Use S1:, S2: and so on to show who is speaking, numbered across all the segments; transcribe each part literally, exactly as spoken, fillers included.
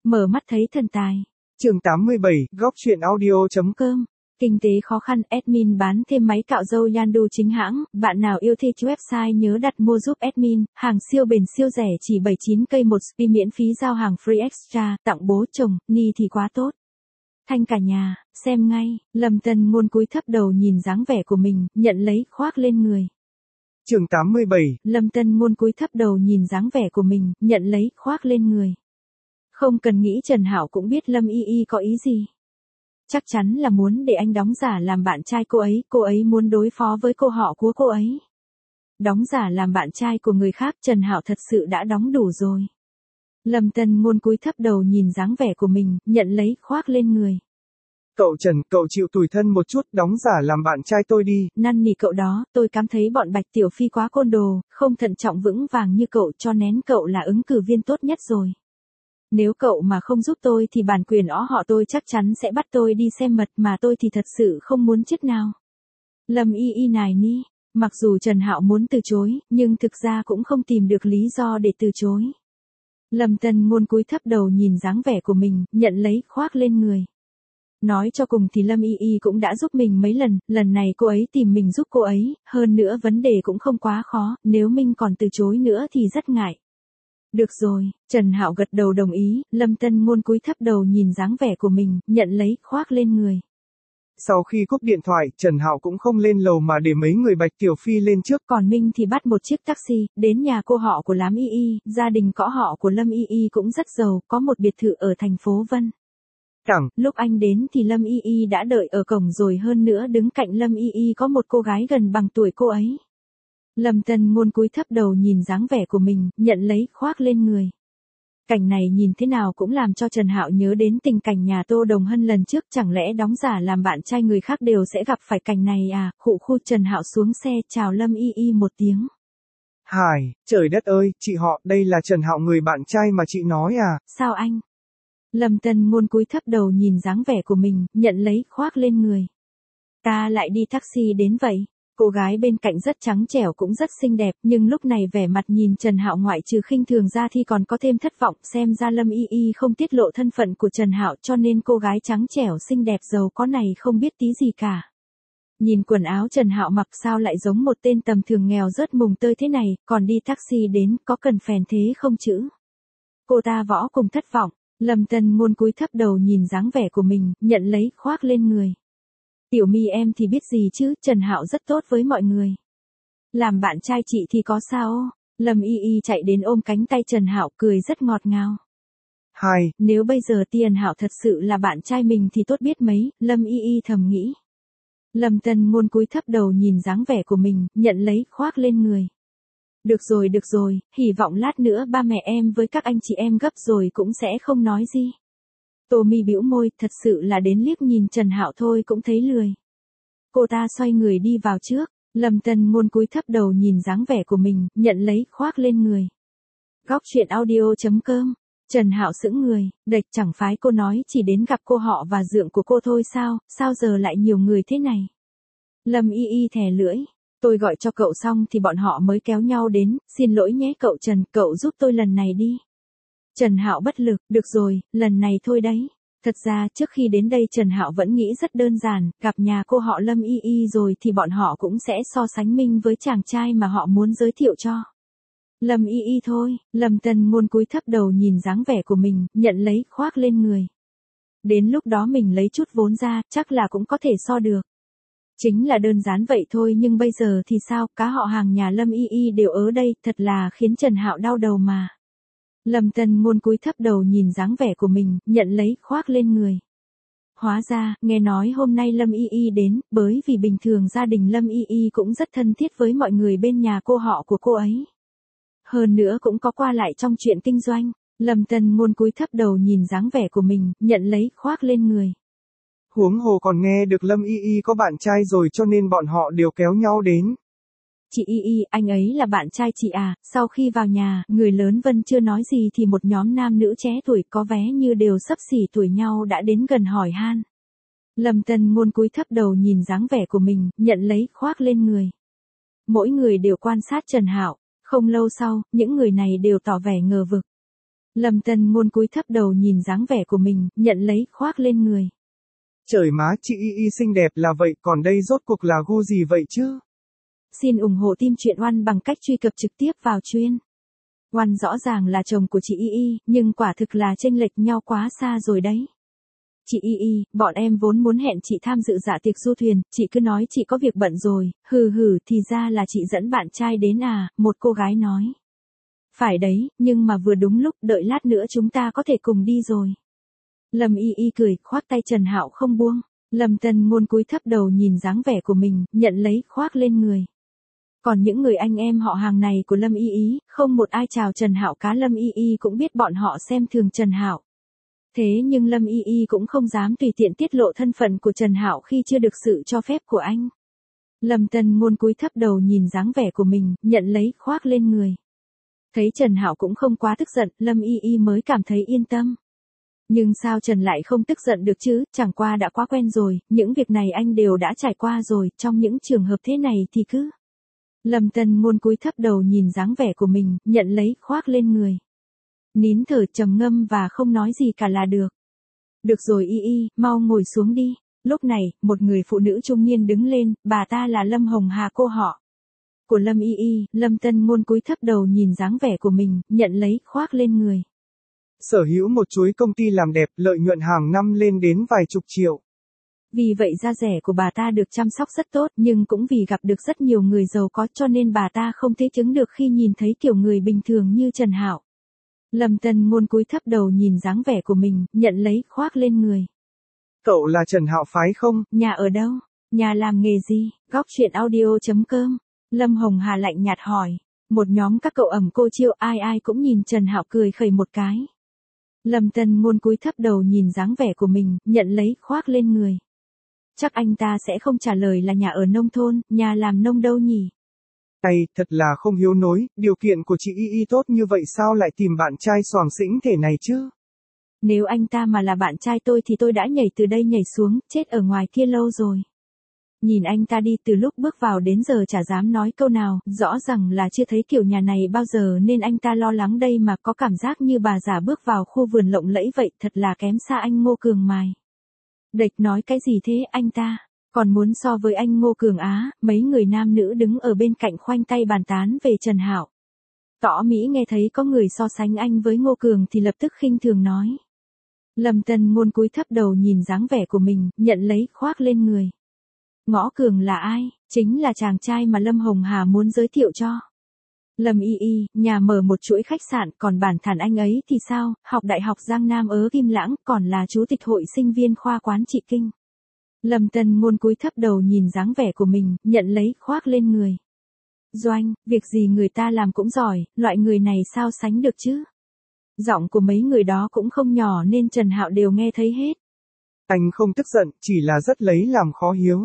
S1: Mở mắt thấy thần tài.
S2: Chương tám mươi bảy, góc truyện audio chấm
S1: com. Kinh tế khó khăn, admin bán thêm máy cạo râu Yandu chính hãng, bạn nào yêu thích website nhớ đặt mua giúp admin, hàng siêu bền siêu rẻ chỉ bảy mươi chín cây một spi miễn phí giao hàng free extra, tặng bố chồng, ni thì quá tốt. Thanh cả nhà, xem ngay, Lâm Tân Ngôn cúi thấp đầu nhìn dáng vẻ của mình, nhận lấy, khoác lên người.
S2: Chương tám mươi bảy.
S1: Lâm Tân Ngôn cúi thấp đầu nhìn dáng vẻ của mình, nhận lấy, khoác lên người. Không cần nghĩ Trần Hạo cũng biết Lâm Y Y có ý gì. Chắc chắn là muốn để anh đóng giả làm bạn trai cô ấy, cô ấy muốn đối phó với cô họ của cô ấy. Đóng giả làm bạn trai của người khác, Trần Hạo thật sự đã đóng đủ rồi. Lâm Tân Ngôn cúi thấp đầu nhìn dáng vẻ của mình, nhận lấy, khoác lên người.
S2: Cậu Trần, cậu chịu tủi thân một chút, đóng giả làm bạn trai tôi đi.
S1: Năn nỉ cậu đó, tôi cảm thấy bọn Bạch Tiểu Phi quá côn đồ, không thận trọng vững vàng như cậu, cho nén cậu là ứng cử viên tốt nhất rồi. Nếu cậu mà không giúp tôi thì bản quyền ó họ tôi chắc chắn sẽ bắt tôi đi xem mật, mà tôi thì thật sự không muốn chết nào. Lâm Y Y nài ni, mặc dù Trần Hạo muốn từ chối, nhưng thực ra cũng không tìm được lý do để từ chối. Lâm Tân Ngôn cúi thấp đầu nhìn dáng vẻ của mình, nhận lấy, khoác lên người. Nói cho cùng thì Lâm Y Y cũng đã giúp mình mấy lần, lần này cô ấy tìm mình giúp cô ấy, hơn nữa vấn đề cũng không quá khó, nếu mình còn từ chối nữa thì rất ngại. Được rồi, Trần Hạo gật đầu đồng ý, Lâm Tân Ngôn cúi thấp đầu nhìn dáng vẻ của mình, nhận lấy, khoác lên người.
S2: Sau khi cúp điện thoại, Trần Hạo cũng không lên lầu mà để mấy người Bạch Tiểu Phi lên trước.
S1: Còn Minh thì bắt một chiếc taxi, đến nhà cô họ của Lam Y Y, gia đình cõ họ của Lâm Y Y cũng rất giàu, có một biệt thự ở thành phố Vân.
S2: Cẳng.
S1: Lúc anh đến thì Lâm Y Y đã đợi ở cổng rồi, hơn nữa đứng cạnh Lâm Y Y có một cô gái gần bằng tuổi cô ấy. Lâm Tân Ngôn cúi thấp đầu nhìn dáng vẻ của mình, nhận lấy, khoác lên người. Cảnh này nhìn thế nào cũng làm cho Trần Hạo nhớ đến tình cảnh nhà Tô Đồng Hân lần trước, chẳng lẽ đóng giả làm bạn trai người khác đều sẽ gặp phải cảnh này à? Khụ khu Trần Hạo xuống xe chào Lâm Y Y một tiếng.
S2: Hải, trời đất ơi, chị họ, đây là Trần Hạo người bạn trai mà chị nói à?
S1: Sao anh? Lâm Tân Ngôn cúi thấp đầu nhìn dáng vẻ của mình, nhận lấy, khoác lên người. Ta lại đi taxi đến vậy. Cô gái bên cạnh rất trắng trẻo cũng rất xinh đẹp, nhưng lúc này vẻ mặt nhìn Trần Hạo ngoại trừ khinh thường ra thì còn có thêm thất vọng, xem ra Lâm Y Y không tiết lộ thân phận của Trần Hạo, cho nên cô gái trắng trẻo xinh đẹp giàu có này không biết tí gì cả. Nhìn quần áo Trần Hạo mặc sao lại giống một tên tầm thường nghèo rớt mùng tơi thế này, còn đi taxi đến, có cần phèn thế không chữ? Cô ta võ cùng thất vọng, Lâm Tân Ngôn cúi thấp đầu nhìn dáng vẻ của mình, nhận lấy, khoác lên người. Tiểu My em thì biết gì chứ, Trần Hạo rất tốt với mọi người. Làm bạn trai chị thì có sao? Lâm Y Y chạy đến ôm cánh tay Trần Hạo, cười rất ngọt ngào.
S2: Hai.
S1: Nếu bây giờ Tiền Hạo thật sự là bạn trai mình thì tốt biết mấy, Lâm Y Y thầm nghĩ. Lâm Tân Ngôn cúi thấp đầu nhìn dáng vẻ của mình, nhận lấy, khoác lên người. Được rồi được rồi, hy vọng lát nữa ba mẹ em với các anh chị em gấp rồi cũng sẽ không nói gì. Tô My bĩu môi, thật sự là đến liếc nhìn Trần Hạo thôi cũng thấy lười. Cô ta xoay người đi vào trước, Lâm Tân Ngôn cúi thấp đầu nhìn dáng vẻ của mình, nhận lấy, khoác lên người. Góc truyện audio chấm com. Trần Hạo sững người, đệch, chẳng phái cô nói chỉ đến gặp cô họ và dượng của cô thôi sao, sao giờ lại nhiều người thế này? Lâm Y Y thè lưỡi, tôi gọi cho cậu xong thì bọn họ mới kéo nhau đến, xin lỗi nhé cậu Trần, cậu giúp tôi lần này đi. Trần Hạo bất lực, được rồi, lần này thôi đấy. Thật ra trước khi đến đây Trần Hạo vẫn nghĩ rất đơn giản, gặp nhà cô họ Lâm Y Y rồi thì bọn họ cũng sẽ so sánh mình với chàng trai mà họ muốn giới thiệu cho. Lâm Y Y thôi, Lâm Tân Ngôn cúi thấp đầu nhìn dáng vẻ của mình, nhận lấy, khoác lên người. Đến lúc đó mình lấy chút vốn ra, chắc là cũng có thể so được. Chính là đơn giản vậy thôi, nhưng bây giờ thì sao, cá họ hàng nhà Lâm Y Y đều ở đây, thật là khiến Trần Hạo đau đầu mà. Lâm Tân Ngôn cúi thấp đầu nhìn dáng vẻ của mình, nhận lấy, khoác lên người. Hóa ra, nghe nói hôm nay Lâm Y Y đến, bởi vì bình thường gia đình Lâm Y Y cũng rất thân thiết với mọi người bên nhà cô họ của cô ấy. Hơn nữa cũng có qua lại trong chuyện kinh doanh, Lâm Tân Ngôn cúi thấp đầu nhìn dáng vẻ của mình, nhận lấy, khoác lên người.
S2: Huống hồ còn nghe được Lâm Y Y có bạn trai rồi cho nên bọn họ đều kéo nhau đến.
S1: Chị Y Y, anh ấy là bạn trai chị à? Sau khi vào nhà, người lớn Vân chưa nói gì thì một nhóm nam nữ trẻ tuổi có vẻ như đều xấp xỉ tuổi nhau đã đến gần hỏi han. Lâm Tân Ngôn cúi thấp đầu nhìn dáng vẻ của mình, nhận lấy, khoác lên người. Mỗi người đều quan sát Trần Hạo, không lâu sau, những người này đều tỏ vẻ ngờ vực. Lâm Tân Ngôn cúi thấp đầu nhìn dáng vẻ của mình, nhận lấy, khoác lên người.
S2: Trời má, chị Y Y xinh đẹp là vậy, còn đây rốt cuộc là gu gì vậy chứ?
S1: Xin ủng hộ team truyện Oăn bằng cách truy cập trực tiếp vào chuyên. Oăn rõ ràng là chồng của chị Y Y, nhưng quả thực là chênh lệch nhau quá xa rồi đấy. Chị Y Y, bọn em vốn muốn hẹn chị tham dự dạ tiệc du thuyền, chị cứ nói chị có việc bận rồi, hừ hừ, thì ra là chị dẫn bạn trai đến à, một cô gái nói. Phải đấy, nhưng mà vừa đúng lúc, đợi lát nữa chúng ta có thể cùng đi rồi. Lâm Y Y cười, khoác tay Trần Hạo không buông. Lâm Tân Ngôn cúi thấp đầu nhìn dáng vẻ của mình, nhận lấy, khoác lên người. Còn những người anh em họ hàng này của Lâm Y Y, không một ai chào Trần Hạo cá. Lâm Y Y cũng biết bọn họ xem thường Trần Hạo. Thế nhưng Lâm Y Y cũng không dám tùy tiện tiết lộ thân phận của Trần Hạo khi chưa được sự cho phép của anh. Lâm Tân Ngôn cúi thấp đầu nhìn dáng vẻ của mình, nhận lấy, khoác lên người. Thấy Trần Hạo cũng không quá tức giận, Lâm Y Y mới cảm thấy yên tâm. Nhưng sao Trần lại không tức giận được chứ, chẳng qua đã quá quen rồi, những việc này anh đều đã trải qua rồi, trong những trường hợp thế này thì cứ. Lâm Tân Ngôn cúi thấp đầu nhìn dáng vẻ của mình, nhận lấy, khoác lên người. Nín thở trầm ngâm và không nói gì cả là được. Được rồi Y Y, mau ngồi xuống đi. Lúc này, một người phụ nữ trung niên đứng lên, bà ta là Lâm Hồng Hà, cô họ của Lâm Y Y. Lâm Tân Ngôn cúi thấp đầu nhìn dáng vẻ của mình, nhận lấy, khoác lên người.
S2: Sở hữu một chuỗi công ty làm đẹp, lợi nhuận hàng năm lên đến vài chục triệu.
S1: Vì vậy da rẻ của bà ta được chăm sóc rất tốt, nhưng cũng vì gặp được rất nhiều người giàu có cho nên bà ta không thể chứng được khi nhìn thấy kiểu người bình thường như Trần Hạo. Lâm Tân Ngôn cúi thấp đầu nhìn dáng vẻ của mình, nhận lấy, khoác lên người.
S2: Cậu là Trần Hạo phái không?
S1: Nhà ở đâu? Nhà làm nghề gì? Góc truyện audio chấm com. Lâm Hồng Hà lạnh nhạt hỏi. Một nhóm các cậu ẩm cô chiêu, ai ai cũng nhìn Trần Hạo cười khẩy một cái. Lâm Tân Ngôn cúi thấp đầu nhìn dáng vẻ của mình, nhận lấy, khoác lên người. Chắc anh ta sẽ không trả lời là nhà ở nông thôn, nhà làm nông đâu nhỉ?
S2: Này, thật là không hiếu nối, điều kiện của chị Y Y tốt như vậy sao lại tìm bạn trai xoàng xĩnh thể này chứ?
S1: Nếu anh ta mà là bạn trai tôi thì tôi đã nhảy từ đây nhảy xuống, chết ở ngoài kia lâu rồi. Nhìn anh ta đi từ lúc bước vào đến giờ chả dám nói câu nào, rõ ràng là chưa thấy kiểu nhà này bao giờ nên anh ta lo lắng đây mà có cảm giác như bà già bước vào khu vườn lộng lẫy vậy, thật là kém xa anh Ngô Cường mài. Địch nói cái gì thế anh ta? Còn muốn so với anh Ngô Cường á? Mấy người nam nữ đứng ở bên cạnh khoanh tay bàn tán về Trần Hạo. Tỏ Mỹ nghe thấy có người so sánh anh với Ngô Cường thì lập tức khinh thường nói. Lâm Tân Ngôn cúi thấp đầu nhìn dáng vẻ của mình, nhận lấy, khoác lên người. Ngõ Cường là ai? Chính là chàng trai mà Lâm Hồng Hà muốn giới thiệu cho. Lâm Y Y, nhà mở một chuỗi khách sạn, còn bản thân anh ấy thì sao, học đại học Giang Nam ở Kim Lãng, còn là chủ tịch hội sinh viên khoa quán trị kinh. Lâm Tân Ngôn cúi thấp đầu nhìn dáng vẻ của mình, nhận lấy, khoác lên người. Doanh, việc gì người ta làm cũng giỏi, loại người này sao sánh được chứ? Giọng của mấy người đó cũng không nhỏ nên Trần Hạo đều nghe thấy hết.
S2: Anh không tức giận, chỉ là rất lấy làm khó hiếu.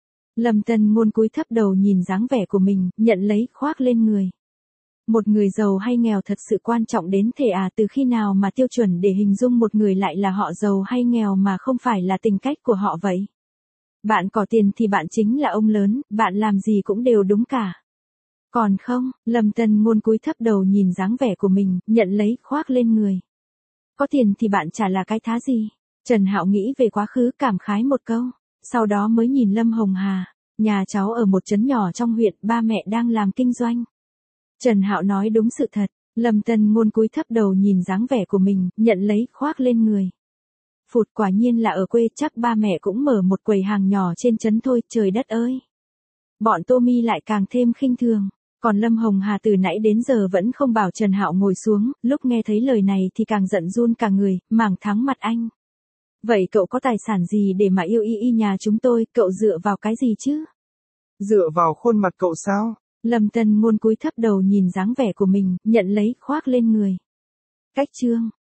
S1: Lâm Tân Ngôn cúi thấp đầu nhìn dáng vẻ của mình, nhận lấy, khoác lên người. Một người giàu hay nghèo thật sự quan trọng đến thể à, từ khi nào mà tiêu chuẩn để hình dung một người lại là họ giàu hay nghèo mà không phải là tính cách của họ vậy? Bạn có tiền thì bạn chính là ông lớn, bạn làm gì cũng đều đúng cả. Còn không, Lâm Tân Ngôn cúi thấp đầu nhìn dáng vẻ của mình, nhận lấy, khoác lên người. Có tiền thì bạn chả là cái thá gì. Trần Hạo nghĩ về quá khứ cảm khái một câu, sau đó mới nhìn Lâm Hồng Hà. Nhà cháu ở một trấn nhỏ trong huyện, ba mẹ đang làm kinh doanh. Trần Hạo nói đúng sự thật. Lâm Tân Ngôn cúi thấp đầu nhìn dáng vẻ của mình, nhận lấy, khoác lên người. Phụt, quả nhiên là ở quê, chắc ba mẹ cũng mở một quầy hàng nhỏ trên trấn thôi, trời đất ơi. Bọn Tommy lại càng thêm khinh thường. Còn Lâm Hồng Hà từ nãy đến giờ vẫn không bảo Trần Hạo ngồi xuống, lúc nghe thấy lời này thì càng giận run cả người, mảng thắng mặt anh. Vậy cậu có tài sản gì để mà yêu Y Y nhà chúng tôi, cậu dựa vào cái gì chứ?
S2: Dựa vào khuôn mặt cậu sao?
S1: Lâm Tân Ngôn cúi thấp đầu nhìn dáng vẻ của mình, nhận lấy, khoác lên người. Cách chương